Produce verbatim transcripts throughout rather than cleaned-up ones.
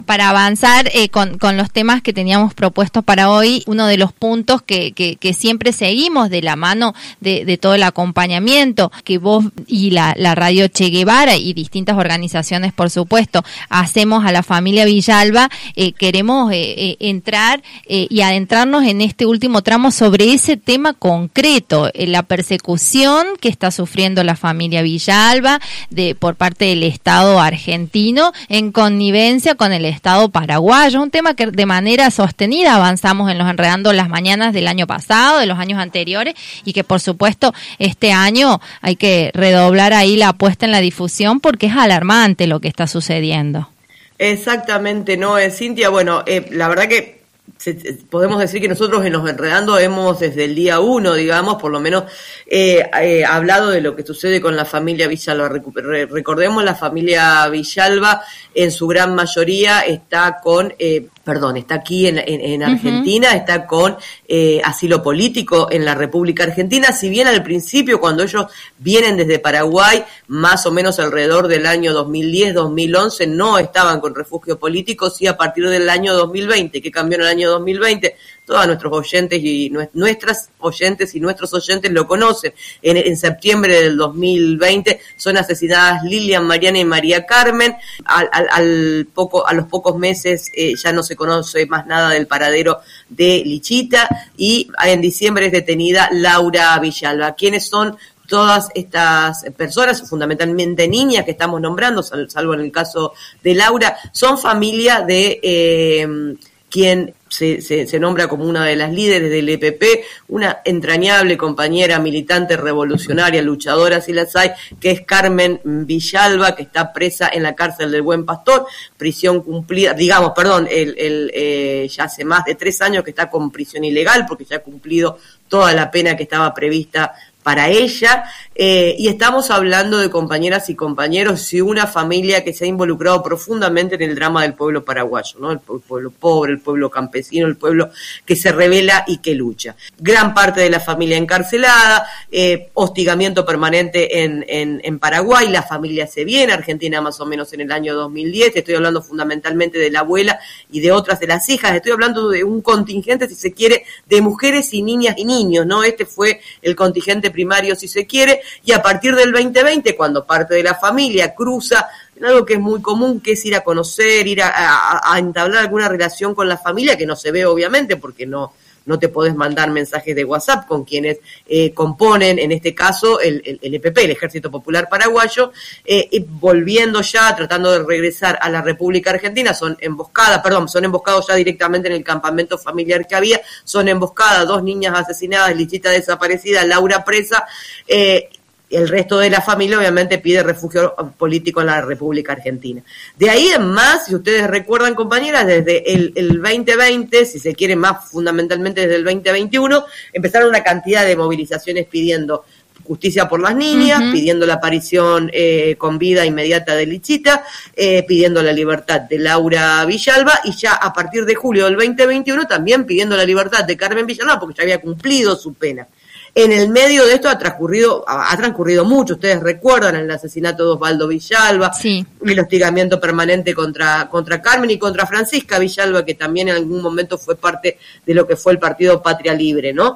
Para avanzar eh, con, con los temas que teníamos propuestos para hoy, uno de los puntos que, que, que siempre seguimos de la mano de, de todo el acompañamiento que vos y la, la Radio Che Guevara y distintas organizaciones, por supuesto, hacemos a la familia Villalba, eh, queremos eh, eh, entrar eh, y adentrarnos en este último tramo sobre ese tema concreto, eh, la persecución que está sufriendo la familia Villalba de por parte del Estado argentino en connivencia con el Estado paraguayo, un tema que de manera sostenida avanzamos en los Enredando las Mañanas del año pasado, de los años anteriores, y que por supuesto este año hay que redoblar ahí la apuesta en la difusión porque es alarmante lo que está sucediendo. Exactamente, no, eh, Cintia, bueno, eh, la verdad que se, podemos decir que nosotros en Los Enredando hemos desde el día uno, digamos, por lo menos eh, eh, hablado de lo que sucede con la familia Villalba. Re, recordemos, la familia Villalba en su gran mayoría está con... Eh, Perdón, está aquí en, en, en Argentina, uh-huh. está con eh, asilo político en la República Argentina, si bien al principio, cuando ellos vienen desde Paraguay, más o menos alrededor del año dos mil diez, dos mil once, no estaban con refugio político, sí a partir del año dos mil veinte, que cambió en el año dos mil veinte, todos nuestros oyentes y nuestras oyentes y nuestros oyentes lo conocen. En, en septiembre del dos mil veinte son asesinadas Lilian, Mariana y María Carmen. Al, al, al poco, a los pocos meses eh, ya no se conoce más nada del paradero de Lichita, y en diciembre es detenida Laura Villalba. ¿Quiénes son todas estas personas, fundamentalmente niñas que estamos nombrando, salvo en el caso de Laura? Son familia de eh, quien se, se, se nombra como una de las líderes del E P P, una entrañable compañera militante revolucionaria, luchadora si las hay, que es Carmen Villalba, que está presa en la cárcel del Buen Pastor, prisión cumplida, digamos, perdón, el, el, eh, ya hace más de tres años que está con prisión ilegal, porque ya ha cumplido toda la pena que estaba prevista para ella, eh, y estamos hablando de compañeras y compañeros y una familia que se ha involucrado profundamente en el drama del pueblo paraguayo, ¿no? El, el pueblo pobre, el pueblo campesino, el pueblo que se rebela y que lucha. Gran parte de la familia encarcelada, eh, hostigamiento permanente en, en, en Paraguay, la familia se viene a Argentina más o menos en el año dos mil diez, estoy hablando fundamentalmente de la abuela y de otras de las hijas, estoy hablando de un contingente, si se quiere, de mujeres y niñas y niños, ¿no? Este fue el contingente primario, si se quiere, y a partir del veinte veinte, cuando parte de la familia cruza en algo que es muy común, que es ir a conocer, ir a, a, a entablar alguna relación con la familia, que no se ve obviamente porque no no te podés mandar mensajes de WhatsApp con quienes eh, componen, en este caso, el, el, el E P P, el Ejército Popular Paraguayo, eh, y volviendo ya, tratando de regresar a la República Argentina, son emboscadas, perdón, son emboscados ya directamente en el campamento familiar que había, son emboscadas, dos niñas asesinadas, Lichita desaparecida, Laura presa, eh, el resto de la familia obviamente pide refugio político en la República Argentina. De ahí en más, si ustedes recuerdan, compañeras, desde el, el veinte veinte, si se quiere más fundamentalmente desde el veinte veintiuno, empezaron una cantidad de movilizaciones pidiendo justicia por las niñas, uh-huh. pidiendo la aparición eh, con vida inmediata de Lichita, eh, pidiendo la libertad de Laura Villalba, y ya a partir de julio del veinte veintiuno también pidiendo la libertad de Carmen Villalba, porque ya había cumplido su pena. En el medio de esto ha transcurrido ha transcurrido mucho, ustedes recuerdan el asesinato de Osvaldo Villalba, sí. el hostigamiento permanente contra contra Carmen y contra Francisca Villalba, que también en algún momento fue parte de lo que fue el partido Patria Libre, ¿no?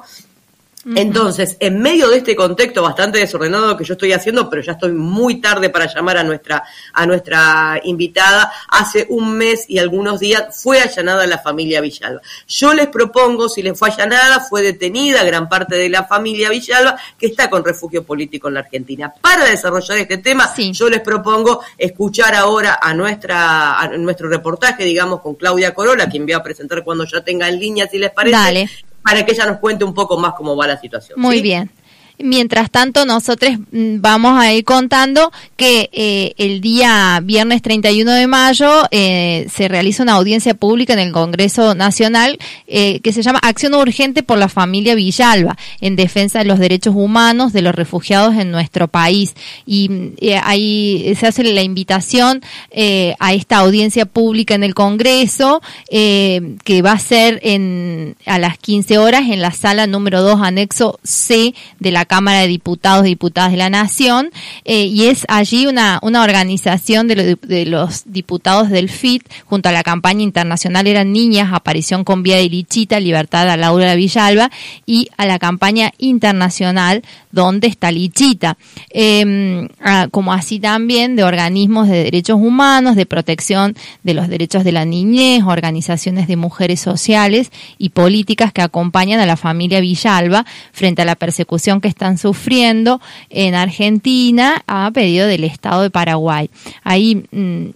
Entonces, en medio de este contexto bastante desordenado que yo estoy haciendo, pero ya estoy muy tarde para llamar a nuestra a nuestra invitada, hace un mes y algunos días fue allanada la familia Villalba. Yo les propongo, si les fue allanada, fue detenida gran parte de la familia Villalba, que está con refugio político en la Argentina. Para desarrollar este tema, sí. yo les propongo escuchar ahora a nuestra a nuestro reportaje, digamos, con Claudia Corola, quien voy a presentar cuando ya tenga en línea, si les parece. Dale. Para que ella nos cuente un poco más cómo va la situación. Muy ¿sí? bien. Mientras tanto, nosotros vamos a ir contando que eh, el día viernes treinta y uno de mayo eh, se realiza una audiencia pública en el Congreso Nacional eh, que se llama Acción Urgente por la Familia Villalba, en defensa de los derechos humanos de los refugiados en nuestro país. Y eh, ahí se hace la invitación eh, a esta audiencia pública en el Congreso, eh, que va a ser en a las quince horas en la sala número dos, anexo C de la Cámara de Diputados y Diputadas de la Nación, eh, y es allí una, una organización de, lo, de los diputados del F I T, junto a la campaña internacional Eran Niñas, Aparición con Vida de Lichita, Libertad a Laura Villalba, y a la campaña internacional ¿Dónde está Lichita? Eh, como así también de organismos de derechos humanos, de protección de los derechos de la niñez, organizaciones de mujeres sociales y políticas que acompañan a la familia Villalba frente a la persecución que están sufriendo en Argentina a pedido del Estado de Paraguay. Ahí mm,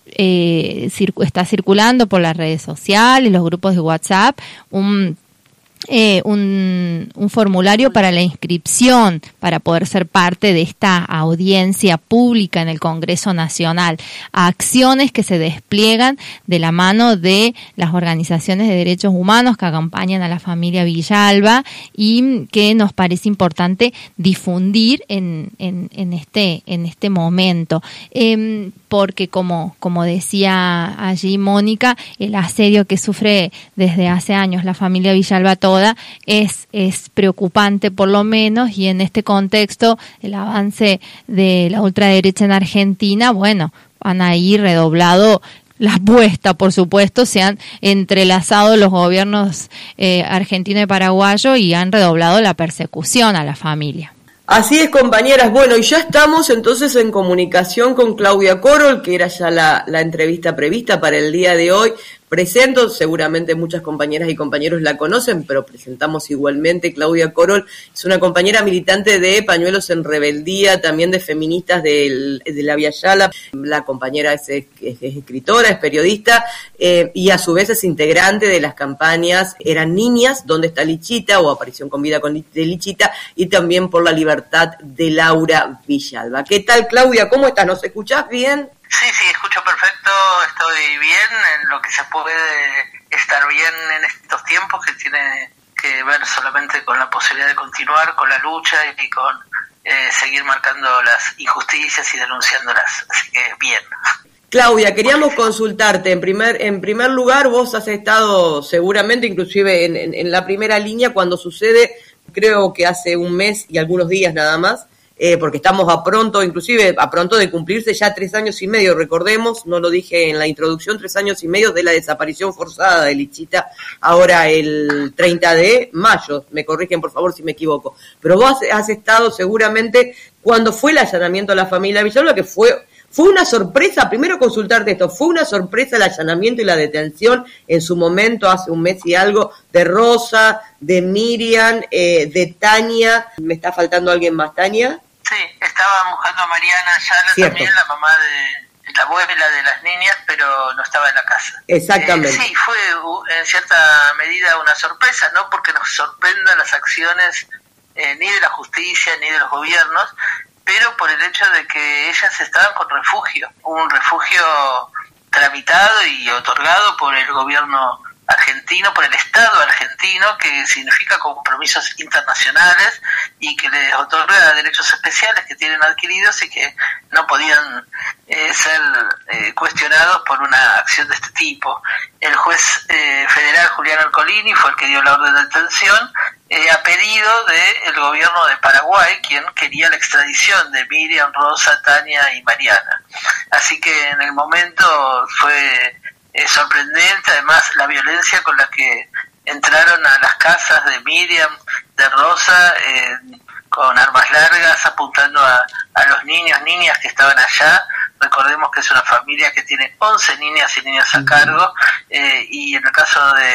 eh, circu- está circulando por las redes sociales, los grupos de WhatsApp, un Eh, un, un formulario para la inscripción para poder ser parte de esta audiencia pública en el Congreso Nacional, a acciones que se despliegan de la mano de las organizaciones de derechos humanos que acompañan a la familia Villalba y que nos parece importante difundir en, en, en, este, en este momento. Eh, porque como, como decía allí Mónica, el asedio que sufre desde hace años la familia Villalba toda es, es preocupante por lo menos, y en este contexto el avance de la ultraderecha en Argentina, bueno, han ahí redoblado la apuesta, por supuesto, se han entrelazado los gobiernos eh, argentino y paraguayo y han redoblado la persecución a la familia. Así es, compañeras. Bueno, y ya estamos entonces en comunicación con Claudia Corol, que era ya la, la entrevista prevista para el día de hoy. Presento, seguramente muchas compañeras y compañeros la conocen, pero presentamos igualmente. Claudia Corol es una compañera militante de Pañuelos en Rebeldía, también de Feministas del, de la Via Yala. La compañera es, es, es escritora, es periodista, eh, y a su vez es integrante de las campañas Eran Niñas, ¿Dónde está Lichita? O Aparición con Vida con, de Lichita, y también por la libertad de Laura Villalba. ¿Qué tal, Claudia? ¿Cómo estás? ¿Nos escuchás bien? Sí, sí, escucho perfecto, estoy bien en lo que se puede estar bien en estos tiempos, que tiene que ver solamente con la posibilidad de continuar con la lucha y con eh, seguir marcando las injusticias y denunciándolas, así que bien. Claudia, queríamos consultarte, en primer en primer lugar, vos has estado seguramente inclusive en, en, en la primera línea cuando sucede, creo que hace un mes y algunos días nada más, Eh, porque estamos a pronto, inclusive a pronto de cumplirse ya tres años y medio, recordemos, no lo dije en la introducción, tres años y medio de la desaparición forzada de Lichita, ahora el treinta de mayo, me corrigen por favor si me equivoco, pero vos has, has estado seguramente cuando fue el allanamiento a la familia Villalba, que fue, fue una sorpresa, primero consultarte esto, fue una sorpresa el allanamiento y la detención en su momento, hace un mes y algo, de Rosa, de Miriam, eh, de Tania, ¿me está faltando alguien más, Tania? Sí, estaba buscando a Mariana Ayala, Cierto. También la mamá de la abuela de las niñas, pero no estaba en la casa. Exactamente. Eh, sí, fue en cierta medida una sorpresa, no porque nos sorprendan las acciones eh, ni de la justicia ni de los gobiernos, pero por el hecho de que ellas estaban con refugio, un refugio tramitado y otorgado por el gobierno argentino, por el Estado argentino, que significa compromisos internacionales y que les otorga derechos especiales que tienen adquiridos y que no podían eh, ser eh, cuestionados por una acción de este tipo. El juez eh, federal Julián Ercolini fue el que dio la orden de detención eh, a pedido del gobierno de Paraguay, quien quería la extradición de Miriam, Rosa, Tania y Mariana. Así que en el momento fue Es sorprendente, además, la violencia con la que entraron a las casas de Miriam, de Rosa, eh, con armas largas, apuntando a, a los niños, niñas que estaban allá. Recordemos que es una familia que tiene once niñas y niños a cargo, eh, y en el caso de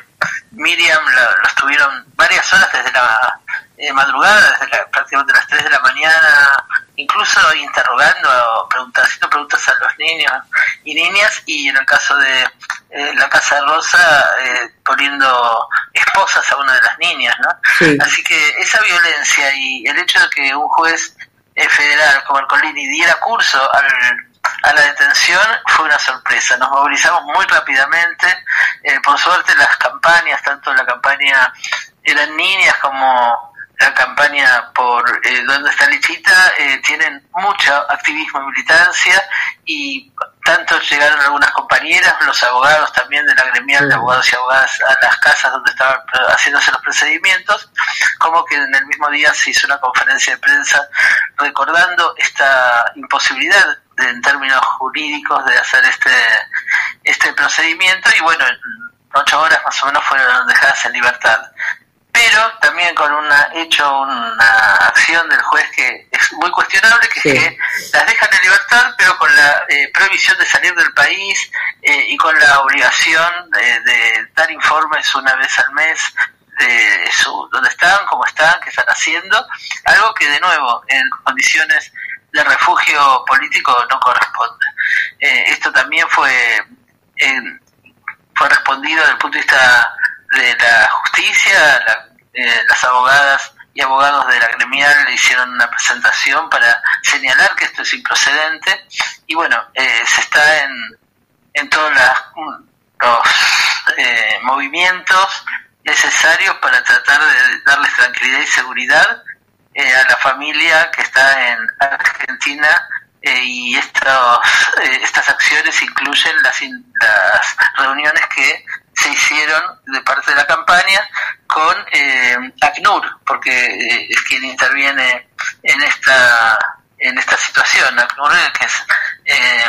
Miriam lo, lo estuvieron varias horas desde la eh, madrugada, desde la, prácticamente las tres de la mañana, incluso interrogando, preguntando, haciendo preguntas a los niños y niñas, y en el caso de eh, la casa de Rosa, eh, poniendo esposas a una de las niñas, ¿no? Sí. Así que esa violencia y el hecho de que un juez eh, federal como Ercolini diera curso al, a la detención fue una sorpresa. Nos movilizamos muy rápidamente, eh, por suerte las campañas, tanto la campaña Eran Niñas como la campaña por eh, ¿Dónde está Lichita? Eh, tienen mucho activismo y militancia, y tanto llegaron algunas compañeras, los abogados también de la gremial de abogados y abogadas a las casas donde estaban haciéndose los procedimientos, como que en el mismo día se hizo una conferencia de prensa recordando esta imposibilidad de, en términos jurídicos de hacer este este procedimiento, y bueno, en ocho horas más o menos fueron dejadas en libertad. Pero también con una hecho una acción del juez que es muy cuestionable, que sí. es que las dejan en libertad, pero con la eh, prohibición de salir del país eh, y con la obligación de, de dar informes una vez al mes de su dónde están, cómo están, qué están haciendo, algo que de nuevo en condiciones de refugio político no corresponde. Eh, esto también fue eh, fue respondido desde el punto de vista de la justicia. La, eh, las abogadas y abogados de la gremial le hicieron una presentación para señalar que esto es improcedente, y bueno, eh, se está en, en todos las, los eh, movimientos necesarios para tratar de darles tranquilidad y seguridad eh, a la familia que está en Argentina, eh, y estos, eh, estas acciones incluyen las, las reuniones que se hicieron de parte de la campaña con eh, ACNUR, porque eh, es quien interviene en esta en esta situación. ACNUR, que es eh,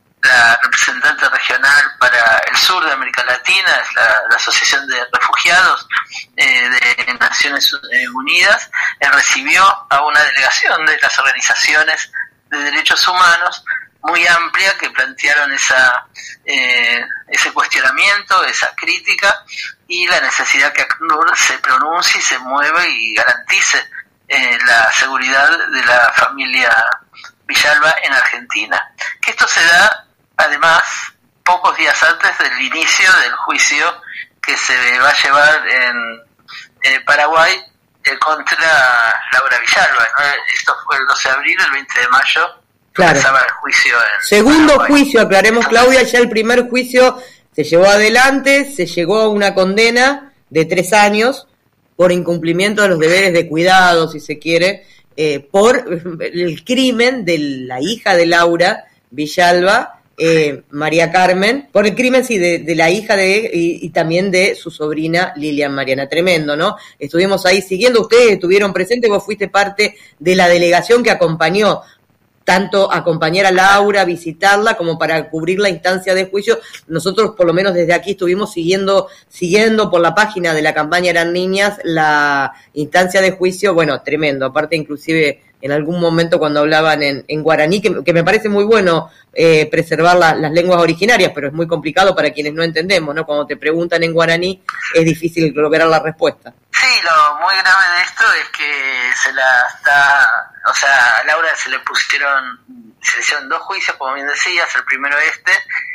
la representante regional para el sur de América Latina, es la, la Asociación de Refugiados eh, de Naciones Unidas, eh, recibió a una delegación de las organizaciones de derechos humanos muy amplia que plantearon esa eh, ese cuestionamiento, esa crítica, y la necesidad que ACNUR se pronuncie, se mueva y garantice eh, la seguridad de la familia Villalba en Argentina. Que esto se da, además, pocos días antes del inicio del juicio que se va a llevar en, en Paraguay eh, contra Laura Villalba, ¿no? Esto fue el doce de abril, el veinte de mayo. Claro. El juicio en Segundo Paraguay. Juicio, aclaremos, Claudia, ya el primer juicio se llevó adelante, se llegó a una condena de tres años por incumplimiento de los deberes de cuidado, si se quiere, eh, por el crimen de la hija de Laura Villalba, eh, María Carmen, por el crimen, sí, de, de la hija de y, y también de su sobrina Lilian Mariana. Tremendo, ¿no? Estuvimos ahí siguiendo, ustedes estuvieron presentes, vos fuiste parte de la delegación que acompañó tanto acompañar a Laura, visitarla, como para cubrir la instancia de juicio. Nosotros, por lo menos desde aquí, estuvimos siguiendo siguiendo por la página de la campaña Eran Niñas la instancia de juicio. Bueno, tremendo. Aparte, inclusive, en algún momento cuando hablaban en, en guaraní, que, que me parece muy bueno eh, preservar la, las lenguas originarias, pero es muy complicado para quienes no entendemos, ¿no? Cuando te preguntan en guaraní, es difícil lograr la respuesta. Sí, lo muy grave de esto es que se la está, o sea, a Laura se le pusieron, se le hicieron dos juicios, como bien decías, el primero este,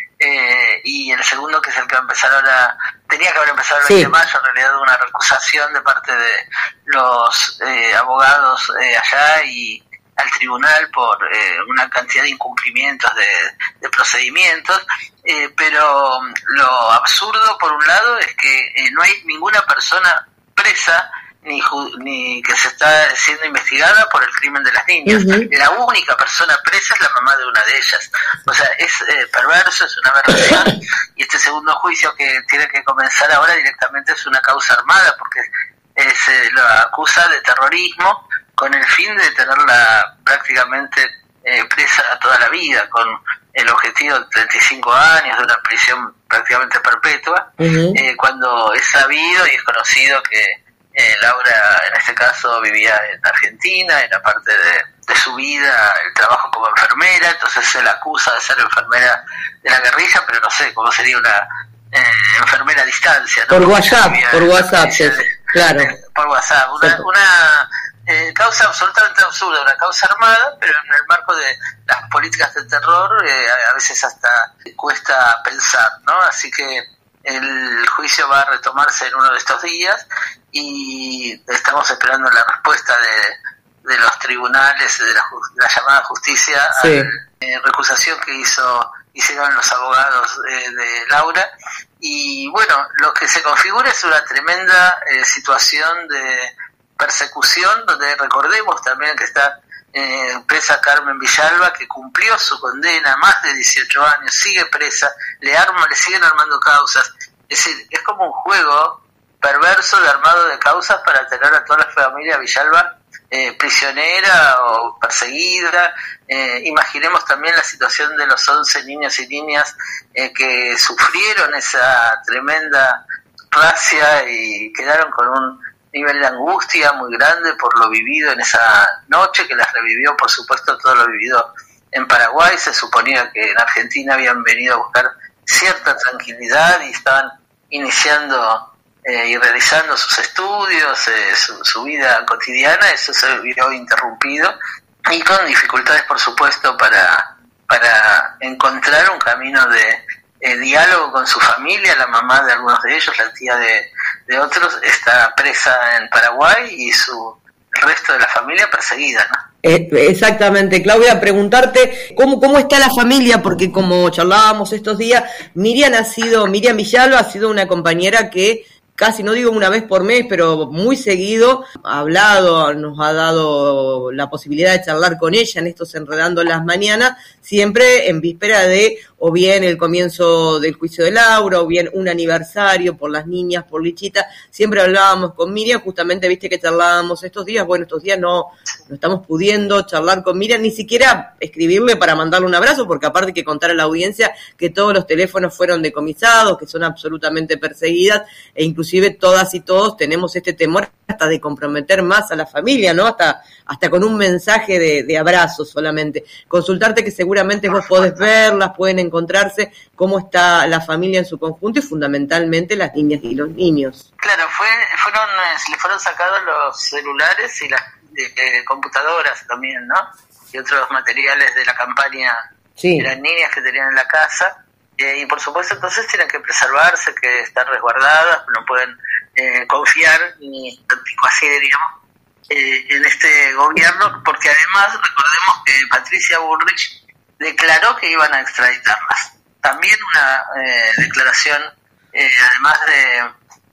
eh, y el segundo, que es el que va a empezar ahora, tenía que haber empezado el veinte de mayo, en realidad una recusación de parte de los eh, abogados eh, allá y al tribunal por eh, una cantidad de incumplimientos de, de procedimientos, eh, pero lo absurdo, por un lado, es que eh, no hay ninguna persona presa ni, ni que se está siendo investigada por el crimen de las niñas. Uh-huh. La única persona presa es la mamá de una de ellas. O sea, es eh, perverso, es una aberración, y este segundo juicio que tiene que comenzar ahora directamente es una causa armada, porque eh, se lo acusa de terrorismo con el fin de tenerla prácticamente eh, presa toda la vida, con el objetivo de treinta y cinco años, de una prisión prácticamente perpetua, uh-huh. eh, cuando es sabido y es conocido que eh, Laura, en este caso, vivía en Argentina, era parte de, de su vida el trabajo como enfermera, entonces se la acusa de ser enfermera de la guerrilla, pero no sé cómo sería una eh, enfermera a distancia, ¿no? Por WhatsApp, por WhatsApp, sí, de, claro. De, por WhatsApp, una... Sí. una Eh, causa absolutamente absurda, una causa armada, pero en el marco de las políticas de terror eh, a veces hasta cuesta pensar, ¿no? Así que el juicio va a retomarse en uno de estos días y estamos esperando la respuesta de, de los tribunales, de la, de la llamada justicia, sí. a la eh, recusación que hizo hicieron los abogados eh, de Laura. Y bueno, lo que se configura es una tremenda eh, situación de persecución, donde recordemos también que está eh, presa Carmen Villalba, que cumplió su condena, más de dieciocho años, sigue presa, le arman, le siguen armando causas. Es decir, es como un juego perverso de armado de causas para tener a toda la familia Villalba eh, prisionera o perseguida. Eh, imaginemos también la situación de los once niños y niñas eh, que sufrieron esa tremenda racia y quedaron con un nivel de angustia muy grande por lo vivido en esa noche, que las revivió, por supuesto, todo lo vivido en Paraguay. Se suponía que en Argentina habían venido a buscar cierta tranquilidad y estaban iniciando eh, y realizando sus estudios, eh, su, su vida cotidiana. Eso se vio interrumpido y con dificultades, por supuesto, para, para encontrar un camino de eh, diálogo con su familia. La mamá de algunos de ellos, la tía de, de otros, está presa en Paraguay y su el resto de la familia perseguida, ¿no? Eh, exactamente, Claudia, preguntarte cómo cómo está la familia, porque como charlábamos estos días, Miriam ha sido, Miriam Villalba ha sido una compañera que casi, no digo una vez por mes, pero muy seguido ha hablado, nos ha dado la posibilidad de charlar con ella en estos Enredando las Mañanas, siempre en víspera de o bien el comienzo del juicio de Laura, o bien un aniversario por las niñas, por Lichita. Siempre hablábamos con Miriam, justamente viste que charlábamos estos días. Bueno, estos días no, no estamos pudiendo charlar con Miriam, ni siquiera escribirle para mandarle un abrazo, porque aparte hay que contar a la audiencia que todos los teléfonos fueron decomisados, que son absolutamente perseguidas, e inclusive todas y todos tenemos este temor hasta de comprometer más a la familia, ¿no? Hasta, hasta con un mensaje de, de abrazo solamente. Consultarte, que seguramente vos podés verlas, pueden encontrarse cómo está la familia en su conjunto y fundamentalmente las niñas y los niños. Claro, fue, fueron, se le fueron sacados los celulares y las eh, computadoras también, ¿no? Y otros materiales de la campaña sí. de las niñas que tenían en la casa. Eh, y por supuesto entonces tienen que preservarse, que estar resguardadas, no pueden eh, confiar ni así diríamos eh, en este gobierno, porque además recordemos que Patricia Bullrich declaró que iban a extraditarlas. También una eh, declaración eh, además de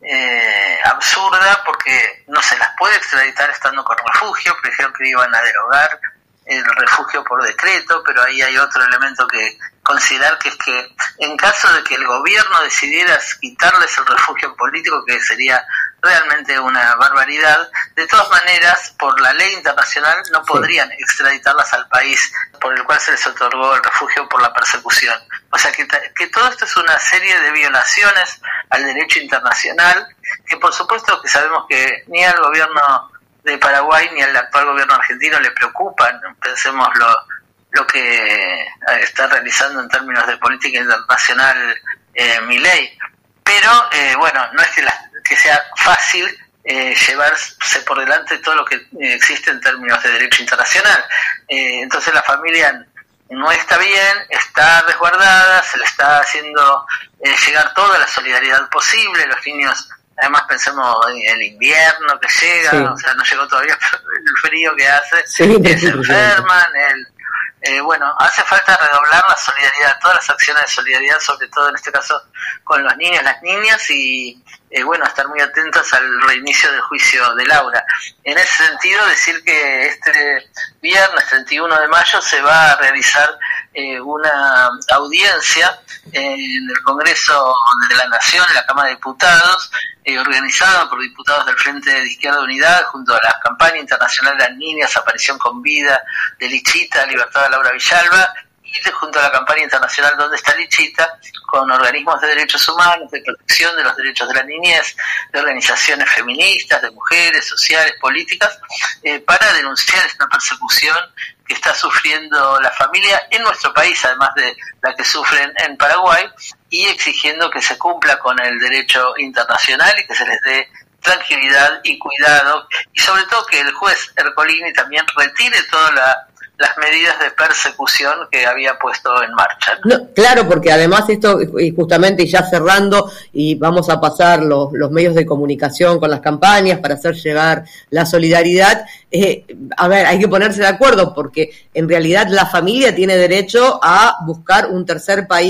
eh, absurda, porque no se las puede extraditar estando con refugio. Dijeron que iban a derogar el refugio por decreto, pero ahí hay otro elemento que considerar, que es que en caso de que el gobierno decidiera quitarles el refugio político, que sería realmente una barbaridad, de todas maneras, por la ley internacional no podrían sí. extraditarlas al país por el cual se les otorgó el refugio por la persecución. O sea que, que todo esto es una serie de violaciones al derecho internacional, que por supuesto que sabemos que ni al gobierno de Paraguay ni al actual gobierno argentino le preocupan. Pensemos lo, lo que está realizando en términos de política internacional eh, Milei. Pero, eh, bueno, no es que, la, que sea fácil eh, llevarse por delante todo lo que existe en términos de derecho internacional. Eh, entonces la familia no está bien, está resguardada, se le está haciendo eh, llegar toda la solidaridad posible. Los niños, además pensemos en el invierno que llega, sí. o sea, no llegó todavía el frío que hace, sí, que se enferman, el, eh, bueno, hace falta redoblar la solidaridad, todas las acciones de solidaridad, sobre todo en este caso con los niños, las niñas, y eh, bueno, estar muy atentos al reinicio del juicio de Laura. En ese sentido, decir que este viernes treinta y uno de mayo se va a realizar eh, una audiencia en el Congreso de la Nación, en la Cámara de Diputados, eh, organizada por diputados del Frente de Izquierda Unidad, junto a la campaña internacional de las niñas, Aparición con Vida, de Lichita, Libertad de Laura Villalba, y junto a la campaña internacional Donde está Lichita, con organismos de derechos humanos, de protección de los derechos de la niñez, de organizaciones feministas, de mujeres, sociales, políticas, eh, para denunciar esta persecución que está sufriendo la familia en nuestro país, además de la que sufren en Paraguay, y exigiendo que se cumpla con el derecho internacional y que se les dé tranquilidad y cuidado, y sobre todo que el juez Ercolini también retire toda la las medidas de persecución que había puesto en marcha, ¿no? No, claro, porque además esto, y justamente ya cerrando, y vamos a pasar los, los medios de comunicación con las campañas para hacer llegar la solidaridad, eh, a ver, hay que ponerse de acuerdo, porque en realidad la familia tiene derecho a buscar un tercer país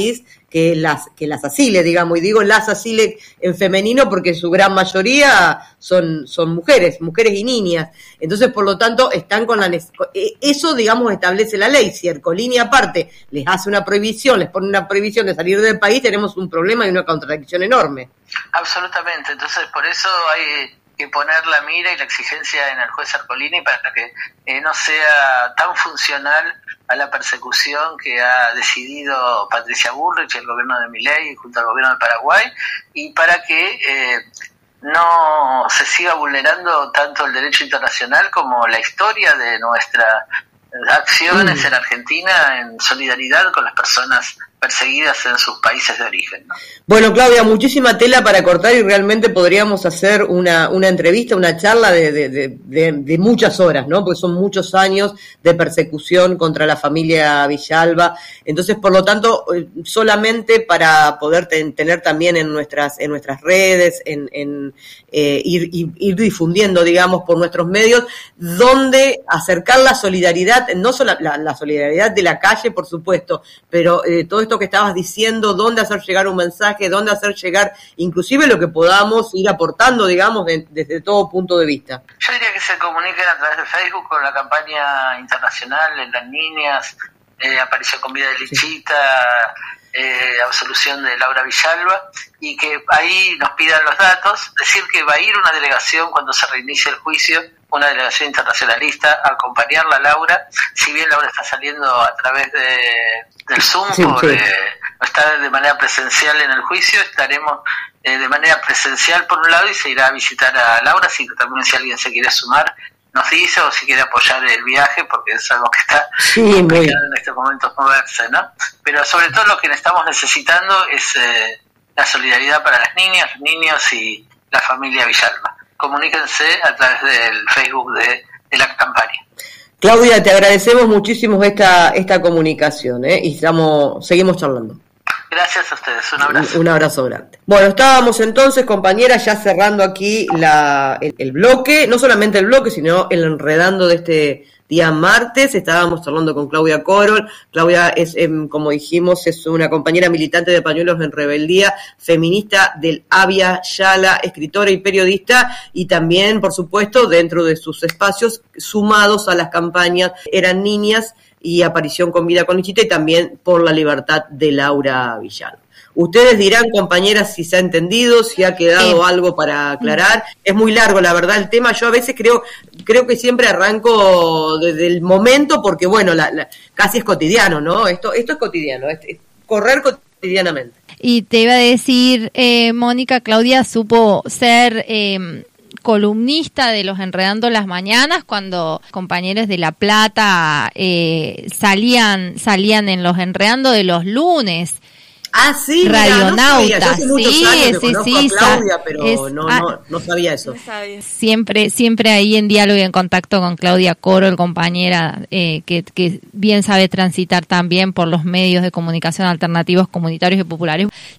que las que las asile, digamos, y digo las asile en femenino porque su gran mayoría son son mujeres, mujeres y niñas. Entonces, por lo tanto, están con la eso, digamos, establece la ley. Si Ercolini aparte les hace una prohibición, les pone una prohibición de salir del país, tenemos un problema y una contradicción enorme. Absolutamente. Entonces, por eso hay que poner la mira y la exigencia en el juez Ercolini para que eh, no sea tan funcional a la persecución que ha decidido Patricia Bullrich y el gobierno de Milei junto al gobierno de Paraguay, y para que eh, no se siga vulnerando tanto el derecho internacional como la historia de nuestras acciones mm. en Argentina en solidaridad con las personas perseguidas en sus países de origen, ¿no? Bueno, Claudia, muchísima tela para cortar y realmente podríamos hacer una, una entrevista, una charla de, de, de, de, de muchas horas, ¿no? Porque son muchos años de persecución contra la familia Villalba. Entonces, por lo tanto, solamente para poder ten, tener también en nuestras en nuestras redes, en, en eh, ir, ir, ir difundiendo, digamos, por nuestros medios, donde acercar la solidaridad, no solo la, la solidaridad de la calle, por supuesto, pero eh, todo esto que estabas diciendo, dónde hacer llegar un mensaje, dónde hacer llegar inclusive lo que podamos ir aportando, digamos, de, desde todo punto de vista. Yo diría que se comuniquen a través de Facebook con la campaña internacional en las niñas, eh, aparición con vida de Lichita, sí. eh, absolución de Laura Villalba, y que ahí nos pidan los datos, decir que va a ir una delegación cuando se reinicie el juicio, una delegación internacionalista, a acompañarla a Laura, si bien Laura está saliendo a través de del Zoom, sí, por, sí. Eh, no está de manera presencial en el juicio, estaremos eh, de manera presencial por un lado y se irá a visitar a Laura, así que también si alguien se quiere sumar, nos dice, o si quiere apoyar el viaje, porque es algo que está sí, complicado en estos momentos moverse, ¿no? Pero sobre todo lo que estamos necesitando es eh, la solidaridad para las niñas, los niños y la familia Villalba. Comuníquense a través del Facebook de, de la campaña. Claudia, te agradecemos muchísimo esta esta comunicación, ¿eh? Y estamos, seguimos charlando. Gracias a ustedes, un abrazo. Un, un abrazo grande. Bueno, estábamos entonces, compañeras, ya cerrando aquí la el, el bloque, no solamente el bloque, sino el enredando de este día martes. Estábamos charlando con Claudia Corol. Claudia es, eh, como dijimos, es una compañera militante de Pañuelos en Rebeldía, feminista del Avia Yala, escritora y periodista, y también, por supuesto, dentro de sus espacios, sumados a las campañas Eran Niñas y Aparición con Vida con Lichita, y también Por la Libertad de Laura Villalba. Ustedes dirán, compañeras, si se ha entendido, si ha quedado eh. algo para aclarar. Es muy largo, la verdad, el tema. Yo a veces creo creo que siempre arranco desde el momento, porque, bueno, la, la, casi es cotidiano, ¿no? Esto esto es cotidiano, es, es correr cotidianamente. Y te iba a decir, eh, Mónica, Claudia supo ser Eh, columnista de los Enredando las Mañanas cuando compañeros de La Plata eh, salían salían en los Enredando de los lunes. Ah, sí, Radionauta, no sí, sí, sí, Claudia, pero es, no, ah, no, no sabía eso. No sabía. Siempre, siempre ahí en diálogo y en contacto con Claudia Corol, compañera eh, que, que bien sabe transitar también por los medios de comunicación alternativos, comunitarios y populares.